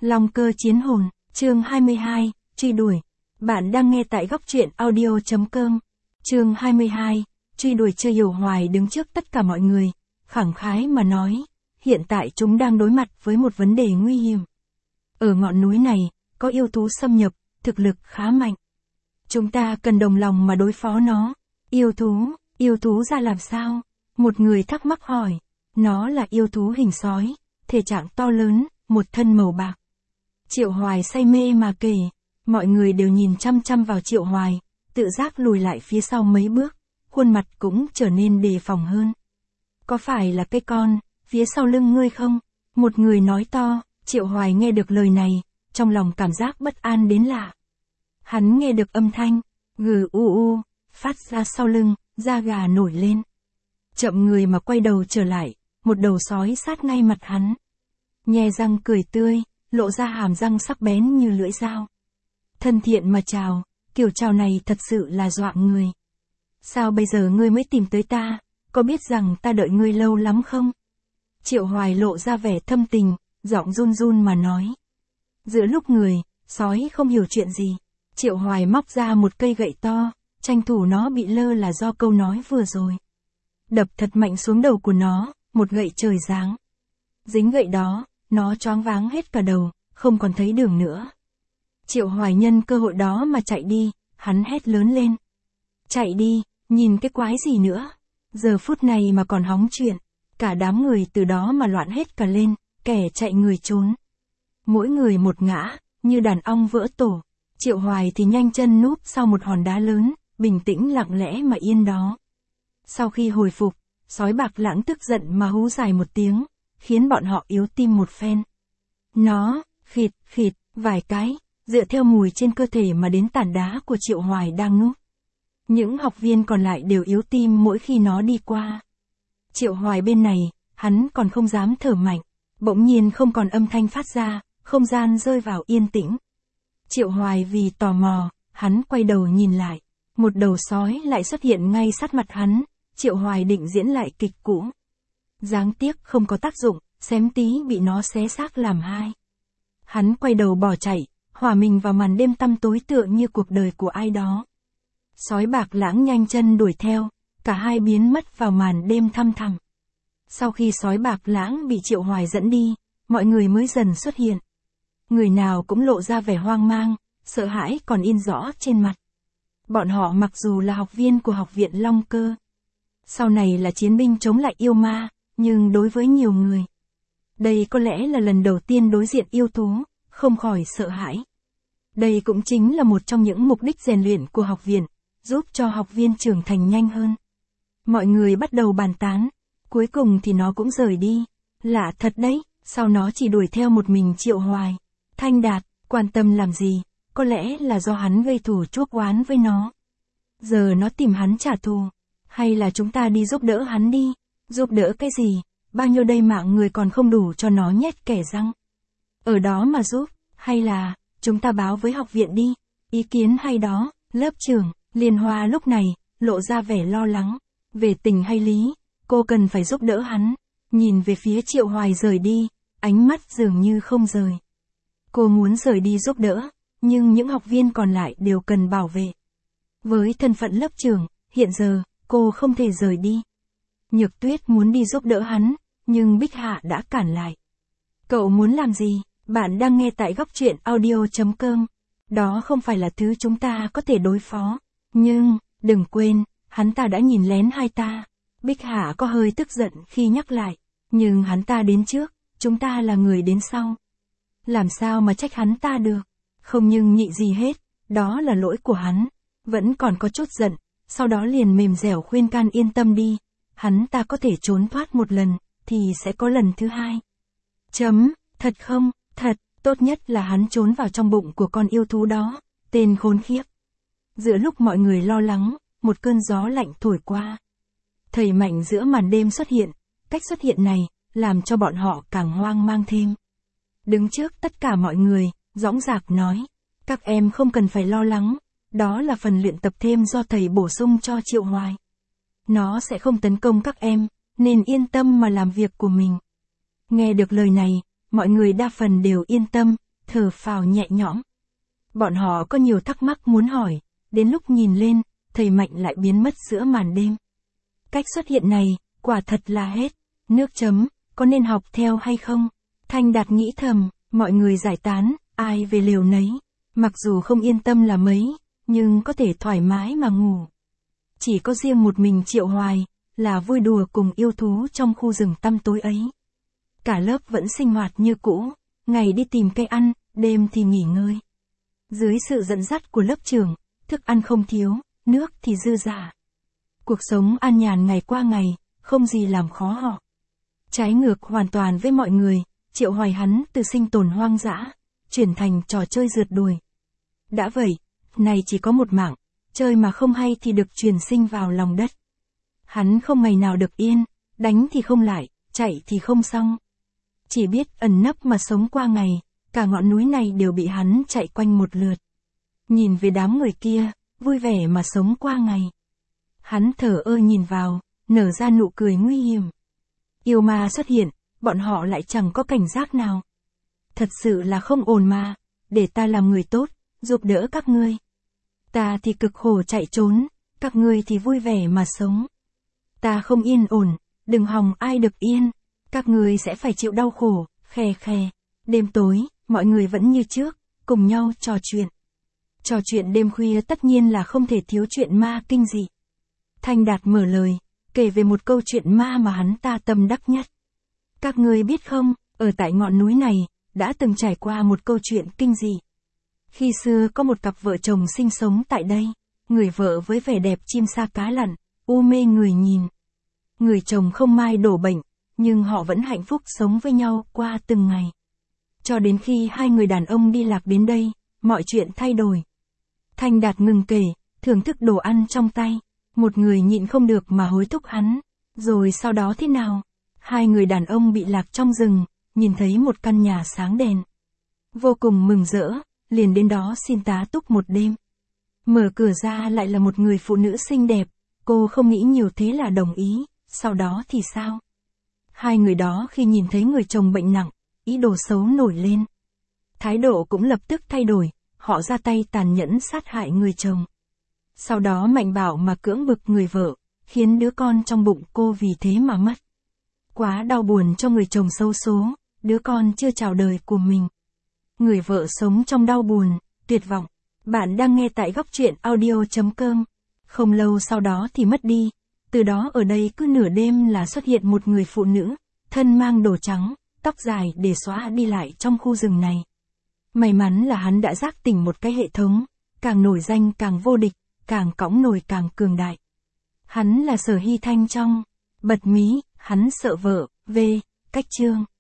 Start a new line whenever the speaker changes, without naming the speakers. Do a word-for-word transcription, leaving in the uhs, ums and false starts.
Long cơ chiến hồn, chương hai mươi hai, truy đuổi. Bạn đang nghe tại góc truyện audio chấm com. Chương hai mươi hai, truy đuổi. Chưa Hiểu Hoài đứng trước tất cả mọi người, khẳng khái mà nói, hiện tại chúng đang đối mặt với một vấn đề nguy hiểm. Ở ngọn núi này, có yêu thú xâm nhập, thực lực khá mạnh. Chúng ta cần đồng lòng mà đối phó nó. Yêu thú, yêu thú ra làm sao? Một người thắc mắc hỏi. Nó là yêu thú hình sói, thể trạng to lớn, một thân màu bạc. Triệu Hoài say mê mà kể, mọi người đều nhìn chăm chăm vào Triệu Hoài, tự giác lùi lại phía sau mấy bước, khuôn mặt cũng trở nên đề phòng hơn. Có phải là cái con, phía sau lưng ngươi không? Một người nói to. Triệu Hoài nghe được lời này, trong lòng cảm giác bất an đến lạ. Hắn nghe được âm thanh, gừ u u, phát ra sau lưng, da gà nổi lên. Chậm người mà quay đầu trở lại, một đầu sói sát ngay mặt hắn. Nhe răng cười tươi, lộ ra hàm răng sắc bén như lưỡi dao. Thân thiện mà chào, kiểu chào này thật sự là dọa người. Sao bây giờ ngươi mới tìm tới ta, có biết rằng ta đợi ngươi lâu lắm không? Triệu Hoài lộ ra vẻ thâm tình, giọng run run mà nói. Giữa lúc người, sói không hiểu chuyện gì, Triệu Hoài móc ra một cây gậy to, tranh thủ nó bị lơ là do câu nói vừa rồi. Đập thật mạnh xuống đầu của nó, một gậy trời giáng. Dính gậy đó, nó choáng váng hết cả đầu, không còn thấy đường nữa. Triệu Hoài nhân cơ hội đó mà chạy đi, hắn hét lớn lên. Chạy đi, nhìn cái quái gì nữa. Giờ phút này mà còn hóng chuyện, cả đám người từ đó mà loạn hết cả lên, kẻ chạy người trốn. Mỗi người một ngã, như đàn ong vỡ tổ. Triệu Hoài thì nhanh chân núp sau một hòn đá lớn, bình tĩnh lặng lẽ mà yên đó. Sau khi hồi phục, sói bạc lãng tức giận mà hú dài một tiếng, khiến bọn họ yếu tim một phen. Nó, khịt, khịt, vài cái, dựa theo mùi trên cơ thể mà đến tảng đá của Triệu Hoài đang núp. Những học viên còn lại đều yếu tim mỗi khi nó đi qua. Triệu Hoài bên này, hắn còn không dám thở mạnh, bỗng nhiên không còn âm thanh phát ra, không gian rơi vào yên tĩnh. Triệu Hoài vì tò mò, hắn quay đầu nhìn lại, một đầu sói lại xuất hiện ngay sát mặt hắn. Triệu Hoài định diễn lại kịch cũ. Đáng tiếc không có tác dụng, xém tí bị nó xé xác làm hai. Hắn quay đầu bỏ chạy, hòa mình vào màn đêm tăm tối tựa như cuộc đời của ai đó. Sói bạc lãng nhanh chân đuổi theo, cả hai biến mất vào màn đêm thăm thẳm. Sau khi sói bạc lãng bị Triệu Hoài dẫn đi, mọi người mới dần xuất hiện. Người nào cũng lộ ra vẻ hoang mang, sợ hãi còn in rõ trên mặt. Bọn họ mặc dù là học viên của học viện Long Cơ, sau này là chiến binh chống lại yêu ma, nhưng đối với nhiều người, đây có lẽ là lần đầu tiên đối diện yêu thú, không khỏi sợ hãi. Đây cũng chính là một trong những mục đích rèn luyện của học viện, giúp cho học viên trưởng thành nhanh hơn. Mọi người bắt đầu bàn tán, cuối cùng thì nó cũng rời đi. Lạ thật đấy, sao nó chỉ đuổi theo một mình Triệu Hoài? Thanh Đạt, quan tâm làm gì? Có lẽ là do hắn gây thù chuốc oán với nó. Giờ nó tìm hắn trả thù. Hay là chúng ta đi giúp đỡ hắn đi? Giúp đỡ cái gì? Bao nhiêu đây mạng người còn không đủ cho nó nhét kẻ răng. Ở đó mà giúp, hay là, chúng ta báo với học viện đi. Ý kiến hay đó. Lớp trưởng, Liên Hoa lúc này, lộ ra vẻ lo lắng. Về tình hay lý, cô cần phải giúp đỡ hắn. Nhìn về phía Triệu Hoài rời đi, ánh mắt dường như không rời. Cô muốn rời đi giúp đỡ, nhưng những học viên còn lại đều cần bảo vệ. Với thân phận lớp trưởng, hiện giờ, cô không thể rời đi. Nhược Tuyết muốn đi giúp đỡ hắn, nhưng Bích Hạ đã cản lại. Cậu muốn làm gì? Bạn đang nghe tại góc truyện audio chấm com. Đó không phải là thứ chúng ta có thể đối phó. Nhưng, đừng quên, hắn ta đã nhìn lén hai ta. Bích Hạ có hơi tức giận khi nhắc lại. Nhưng hắn ta đến trước, chúng ta là người đến sau. Làm sao mà trách hắn ta được? Không nhưng nhị gì hết, đó là lỗi của hắn. Vẫn còn có chút giận, sau đó liền mềm dẻo khuyên can yên tâm đi. Hắn ta có thể trốn thoát một lần, thì sẽ có lần thứ hai. Chấm, thật không, thật, tốt nhất là hắn trốn vào trong bụng của con yêu thú đó, tên khốn khiếp. Giữa lúc mọi người lo lắng, một cơn gió lạnh thổi qua. Thầy Mạnh giữa màn đêm xuất hiện, cách xuất hiện này, làm cho bọn họ càng hoang mang thêm. Đứng trước tất cả mọi người, dõng dạc nói, các em không cần phải lo lắng, đó là phần luyện tập thêm do thầy bổ sung cho Triệu Hoài. Nó sẽ không tấn công các em, nên yên tâm mà làm việc của mình. Nghe được lời này, mọi người đa phần đều yên tâm, thở phào nhẹ nhõm. Bọn họ có nhiều thắc mắc muốn hỏi, đến lúc nhìn lên, thầy Mạnh lại biến mất giữa màn đêm. Cách xuất hiện này, quả thật là hết. Nước chấm, có nên học theo hay không? Thanh Đạt nghĩ thầm, mọi người giải tán, ai về lều nấy. Mặc dù không yên tâm là mấy, nhưng có thể thoải mái mà ngủ. Chỉ có riêng một mình Triệu Hoài, là vui đùa cùng yêu thú trong khu rừng tăm tối ấy. Cả lớp vẫn sinh hoạt như cũ, ngày đi tìm cây ăn, đêm thì nghỉ ngơi. Dưới sự dẫn dắt của lớp trưởng, thức ăn không thiếu, nước thì dư dả. Cuộc sống an nhàn ngày qua ngày, không gì làm khó họ. Trái ngược hoàn toàn với mọi người, Triệu Hoài hắn từ sinh tồn hoang dã, chuyển thành trò chơi rượt đuổi. Đã vậy, này chỉ có một mạng, chơi mà không hay thì được truyền sinh vào lòng đất. Hắn không ngày nào được yên, đánh thì không lại, chạy thì không xong. Chỉ biết ẩn nấp mà sống qua ngày, cả ngọn núi này đều bị hắn chạy quanh một lượt. Nhìn về đám người kia, vui vẻ mà sống qua ngày. Hắn thở ơ nhìn vào, nở ra nụ cười nguy hiểm. Yêu ma xuất hiện, bọn họ lại chẳng có cảnh giác nào. Thật sự là không ổn mà, để ta làm người tốt, giúp đỡ các ngươi. Ta thì cực khổ chạy trốn, các ngươi thì vui vẻ mà sống. Ta không yên ổn, đừng hòng ai được yên, các ngươi sẽ phải chịu đau khổ, khè khè. Đêm tối, mọi người vẫn như trước, cùng nhau trò chuyện. Trò chuyện đêm khuya tất nhiên là không thể thiếu chuyện ma kinh dị. Thanh Đạt mở lời, kể về một câu chuyện ma mà hắn ta tâm đắc nhất. Các ngươi biết không, ở tại ngọn núi này, đã từng trải qua một câu chuyện kinh dị. Khi xưa có một cặp vợ chồng sinh sống tại đây, người vợ với vẻ đẹp chim sa cá lặn, u mê người nhìn. Người chồng không may đổ bệnh, nhưng họ vẫn hạnh phúc sống với nhau qua từng ngày. Cho đến khi hai người đàn ông đi lạc đến đây, mọi chuyện thay đổi. Thanh Đạt ngừng kể, thưởng thức đồ ăn trong tay. Một người nhịn không được mà hối thúc hắn. Rồi sau đó thế nào? Hai người đàn ông bị lạc trong rừng, nhìn thấy một căn nhà sáng đèn. Vô cùng mừng rỡ, liền đến đó xin tá túc một đêm. Mở cửa ra lại là một người phụ nữ xinh đẹp, cô không nghĩ nhiều thế là đồng ý, sau đó thì sao? Hai người đó khi nhìn thấy người chồng bệnh nặng, ý đồ xấu nổi lên. Thái độ cũng lập tức thay đổi, họ ra tay tàn nhẫn sát hại người chồng. Sau đó mạnh bạo mà cưỡng bức người vợ, khiến đứa con trong bụng cô vì thế mà mất. Quá đau buồn cho người chồng xấu số, đứa con chưa chào đời của mình. Người vợ sống trong đau buồn, tuyệt vọng. Bạn đang nghe tại góc truyện audio chấm com. Không lâu sau đó thì mất đi. Từ đó ở đây cứ nửa đêm là xuất hiện một người phụ nữ, thân mang đồ trắng, tóc dài để xóa đi lại trong khu rừng này. May mắn là hắn đã giác tỉnh một cái hệ thống, càng nổi danh càng vô địch, càng cõng nổi càng cường đại. Hắn là Sở Hy Thanh trong Bật Mí, hắn sợ vợ, V, cách chương.